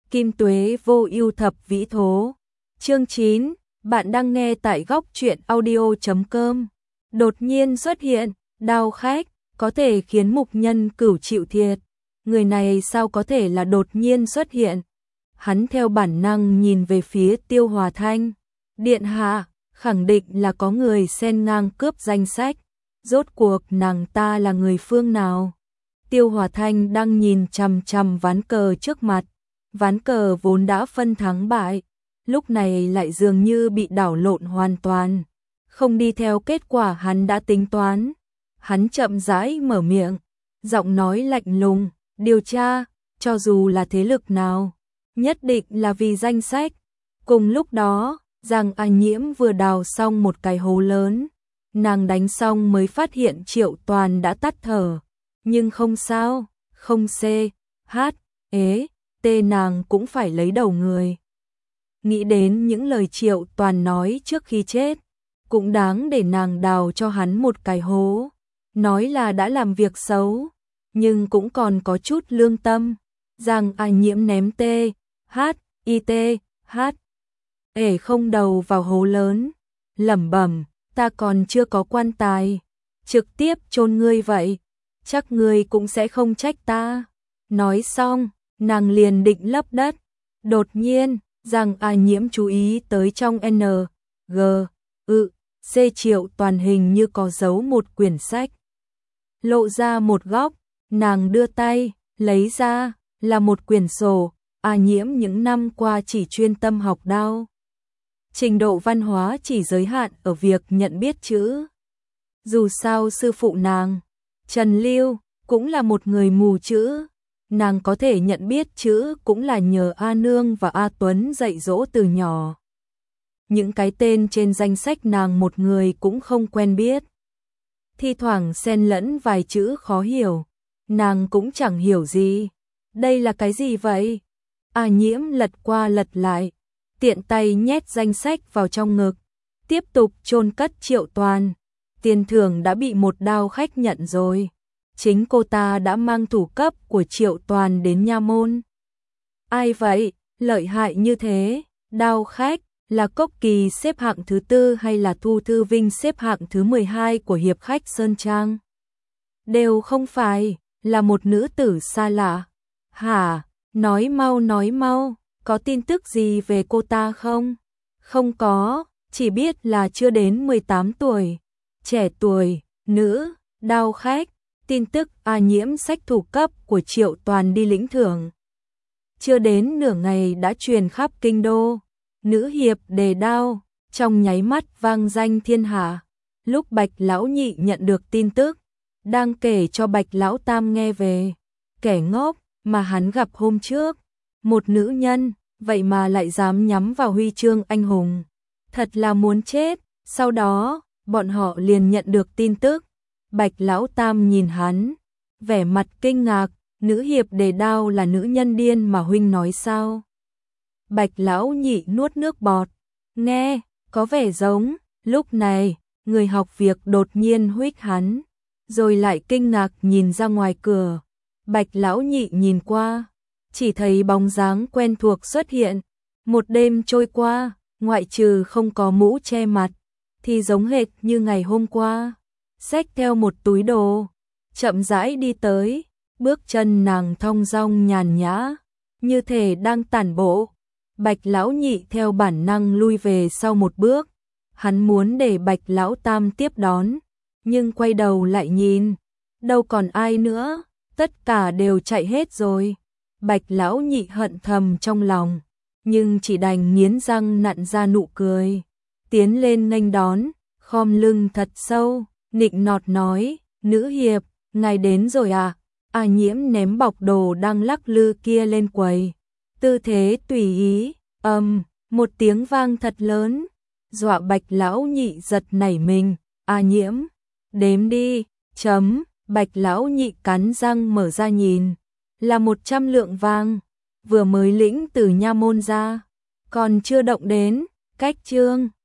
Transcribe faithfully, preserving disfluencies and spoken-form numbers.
Kim tuế vô ưu thập vĩ thố. Chương chín, bạn đang nghe tại góc truyện audio chấm com. Đột nhiên xuất hiện, đao khách, có thể khiến mục nhân cửu chịu thiệt. Người này sao có thể là đột nhiên xuất hiện? Hắn theo bản năng nhìn về phía Tiêu Hòa Thanh. Điện hạ, khẳng định là có người xen ngang cướp danh sách. Rốt cuộc nàng ta là người phương nào? Tiêu Hòa Thanh đang nhìn chằm chằm ván cờ trước mặt. Ván cờ vốn đã phân thắng bại, lúc này lại dường như bị đảo lộn hoàn toàn. Không đi theo kết quả hắn đã tính toán. Hắn chậm rãi mở miệng, giọng nói lạnh lùng, điều tra, cho dù là thế lực nào, nhất định là vì danh sách. Cùng lúc đó, Giang A Nhiễm vừa đào xong một cái hố lớn. Nàng đánh xong mới phát hiện Triệu Toàn đã tắt thở. Nhưng không sao, không C, H, ế, T nàng cũng phải lấy đầu người. Nghĩ đến những lời Triệu Toàn nói trước khi chết, cũng đáng để nàng đào cho hắn một cái hố. Nói là đã làm việc xấu, nhưng cũng còn có chút lương tâm. Giang A Nhiễm ném T, H, I T, H, ể không đầu vào hố lớn, lẩm bẩm, ta còn chưa có quan tài, trực tiếp chôn ngươi vậy, chắc ngươi cũng sẽ không trách ta. Nói xong, nàng liền định lấp đất. Đột nhiên, Giang A Nhiễm chú ý tới trong N, G, ư, C Triệu Toàn hình như có giấu một quyển sách. Lộ ra một góc, nàng đưa tay, lấy ra, là một quyển sổ. A Nhiễm những năm qua chỉ chuyên tâm học đao. Trình độ văn hóa chỉ giới hạn ở việc nhận biết chữ. Dù sao sư phụ nàng, Trần Lưu, cũng là một người mù chữ. Nàng có thể nhận biết chữ cũng là nhờ A Nương và A Tuấn dạy dỗ từ nhỏ. Những cái tên trên danh sách nàng một người cũng không quen biết. Thi thoảng xen lẫn vài chữ khó hiểu, nàng cũng chẳng hiểu gì. Đây là cái gì vậy? A Nhiễm lật qua lật lại, tiện tay nhét danh sách vào trong ngực, tiếp tục chôn cất Triệu Toàn. Tiền thưởng đã bị một đao khách nhận rồi. Chính cô ta đã mang thủ cấp của Triệu Toàn đến nha môn. Ai vậy, lợi hại như thế? Đao khách, là Cốc Kỳ xếp hạng thứ tư hay là Thu Thư Vinh xếp hạng thứ mười hai của hiệp khách Sơn Trang? Đều không phải, là một nữ tử xa lạ. Hả, nói mau nói mau, có tin tức gì về cô ta không? Không có, chỉ biết là chưa đến mười tám tuổi. Trẻ tuổi, nữ, đao khách. Tin tức A Nhiễm xách thủ cấp của Triệu Toàn đi lĩnh thưởng. Chưa đến nửa ngày đã truyền khắp kinh đô. Nữ hiệp đề đao, trong nháy mắt vang danh thiên hạ. Lúc Bạch Lão Nhị nhận được tin tức, đang kể cho Bạch Lão Tam nghe về. Kẻ ngốc mà hắn gặp hôm trước. Một nữ nhân, vậy mà lại dám nhắm vào huy chương anh hùng. Thật là muốn chết. Sau đó, bọn họ liền nhận được tin tức. Bạch Lão Tam nhìn hắn, vẻ mặt kinh ngạc, nữ hiệp đề đao là nữ nhân điên mà huynh nói sao? Bạch Lão Nhị nuốt nước bọt, nghe, có vẻ giống. Lúc này, người học việc đột nhiên huých hắn, rồi lại kinh ngạc nhìn ra ngoài cửa. Bạch Lão Nhị nhìn qua, chỉ thấy bóng dáng quen thuộc xuất hiện. Một đêm trôi qua, ngoại trừ không có mũ che mặt, thì giống hệt như ngày hôm qua. Xách theo một túi đồ, chậm rãi đi tới, bước chân nàng thong dong nhàn nhã, như thể đang tản bộ. Bạch Lão Nhị theo bản năng lui về sau một bước, hắn muốn để Bạch Lão Tam tiếp đón, nhưng quay đầu lại nhìn, đâu còn ai nữa, tất cả đều chạy hết rồi. Bạch Lão Nhị hận thầm trong lòng, nhưng chỉ đành nghiến răng nặn ra nụ cười, tiến lên nghênh đón, khom lưng thật sâu. Nịnh nọt nói, nữ hiệp, ngài đến rồi à? A Nhiễm ném bọc đồ đang lắc lư kia lên quầy. Tư thế tùy ý, ầm, um, một tiếng vang thật lớn, dọa Bạch Lão Nhị giật nảy mình. A Nhiễm, đếm đi, chấm. Bạch Lão Nhị cắn răng mở ra nhìn, là một trăm lượng vàng, vừa mới lĩnh từ nha môn ra, còn chưa động đến. Cách chương